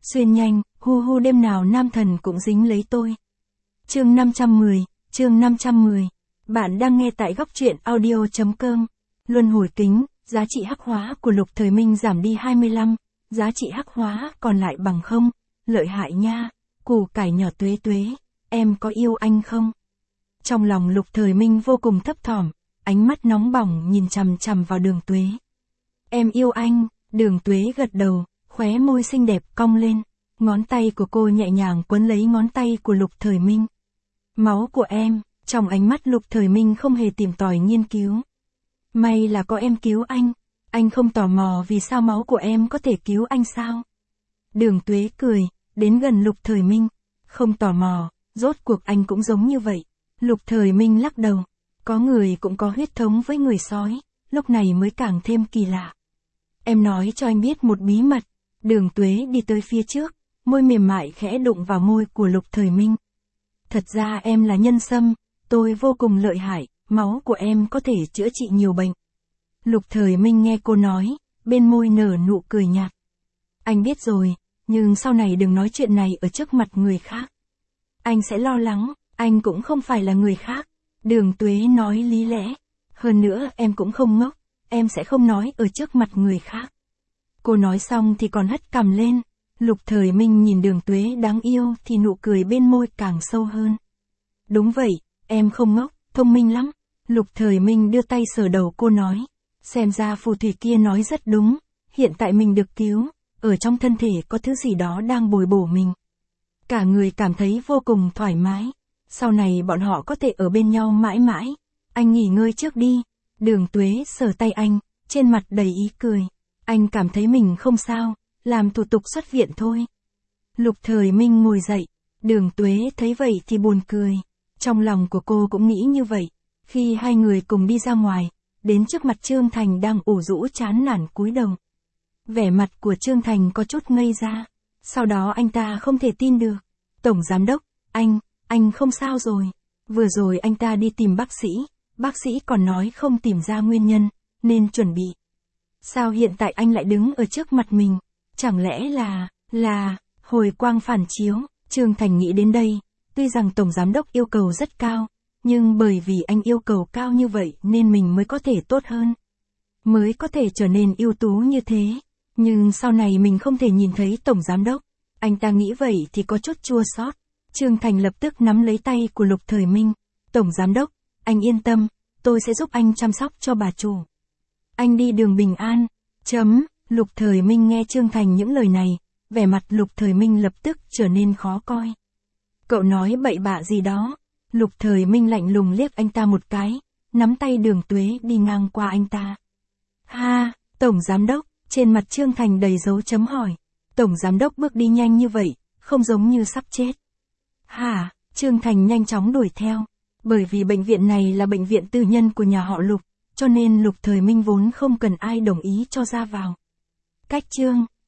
Xuyên nhanh, hu hu đêm nào nam thần cũng dính lấy tôi. Chương 510. Bạn đang nghe tại góc truyện audio.com. Luân hồi kính, giá trị hắc hóa của Lục Thời Minh giảm đi 25, giá trị hắc hóa còn lại bằng 0, lợi hại nha, củ cải nhỏ Tuế Tuế, em có yêu anh không? Trong lòng Lục Thời Minh vô cùng thấp thỏm, ánh mắt nóng bỏng nhìn chằm chằm vào Đường Tuế. Em yêu anh, Đường Tuế gật đầu, khóe môi xinh đẹp cong lên, ngón tay của cô nhẹ nhàng quấn lấy ngón tay của Lục Thời Minh. Máu của em, trong ánh mắt Lục Thời Minh không hề tìm tòi nghiên cứu. May là có em cứu anh không tò mò vì sao máu của em có thể cứu anh sao? Đường Tuế cười, đến gần Lục Thời Minh, không tò mò, rốt cuộc anh cũng giống như vậy. Lục Thời Minh lắc đầu, có người cũng có huyết thống với người sói, lúc này mới càng thêm kỳ lạ. Em nói cho anh biết một bí mật. Đường Tuế đi tới phía trước, môi mềm mại khẽ đụng vào môi của Lục Thời Minh. Thật ra em là nhân sâm, tôi vô cùng lợi hại, máu của em có thể chữa trị nhiều bệnh. Lục Thời Minh nghe cô nói, bên môi nở nụ cười nhạt. Anh biết rồi, nhưng sau này đừng nói chuyện này ở trước mặt người khác. Anh sẽ lo lắng, anh cũng không phải là người khác. Đường Tuế nói lý lẽ. Hơn nữa em cũng không ngốc, em sẽ không nói ở trước mặt người khác. Cô nói xong thì còn hất cằm lên. Lục Thời Minh nhìn Đường Tuế đáng yêu thì nụ cười bên môi càng sâu hơn. Đúng vậy, em không ngốc, thông minh lắm. Lục Thời Minh đưa tay sờ đầu cô nói. Xem ra phù thủy kia nói rất đúng, hiện tại mình được cứu, ở trong thân thể có thứ gì đó đang bồi bổ mình. Cả người cảm thấy vô cùng thoải mái, sau này bọn họ có thể ở bên nhau mãi mãi. Anh nghỉ ngơi trước đi. Đường Tuế sờ tay anh, trên mặt đầy ý cười. Anh cảm thấy mình không sao, làm thủ tục xuất viện thôi. Lục Thời Minh ngồi dậy, Đường Tuế thấy vậy thì buồn cười. Trong lòng của cô cũng nghĩ như vậy. Khi hai người cùng đi ra ngoài, đến trước mặt Trương Thành đang ủ rũ chán nản cúi đầu. Vẻ mặt của Trương Thành có chút ngây ra. Sau đó anh ta không thể tin được. Tổng giám đốc, anh không sao rồi. Vừa rồi anh ta đi tìm bác sĩ còn nói không tìm ra nguyên nhân, nên chuẩn bị. Sao hiện tại anh lại đứng ở trước mặt mình? Chẳng lẽ là hồi quang phản chiếu? Trương Thành nghĩ đến đây, tuy rằng Tổng Giám đốc yêu cầu rất cao, nhưng bởi vì anh yêu cầu cao như vậy nên mình mới có thể tốt hơn. Mới có thể trở nên ưu tú như thế. Nhưng sau này mình không thể nhìn thấy Tổng Giám đốc. Anh ta nghĩ vậy thì có chút chua xót. Trương Thành lập tức nắm lấy tay của Lục Thời Minh. Tổng Giám đốc, anh yên tâm, tôi sẽ giúp anh chăm sóc cho bà chủ. Anh đi đường bình an. Lục Thời Minh nghe Trương Thành những lời này, vẻ mặt Lục Thời Minh lập tức trở nên khó coi. Cậu nói bậy bạ gì đó? Lục Thời Minh lạnh lùng liếc anh ta một cái, nắm tay Đường Tuế đi ngang qua anh ta. Ha, Tổng Giám đốc, trên mặt Trương Thành đầy dấu chấm hỏi. Tổng Giám đốc bước đi nhanh như vậy, không giống như sắp chết. Hả? Trương Thành nhanh chóng đuổi theo. Bởi vì bệnh viện này là bệnh viện tư nhân của nhà họ Lục, cho nên Lục Thời Minh vốn không cần ai đồng ý cho ra vào. Cách Trương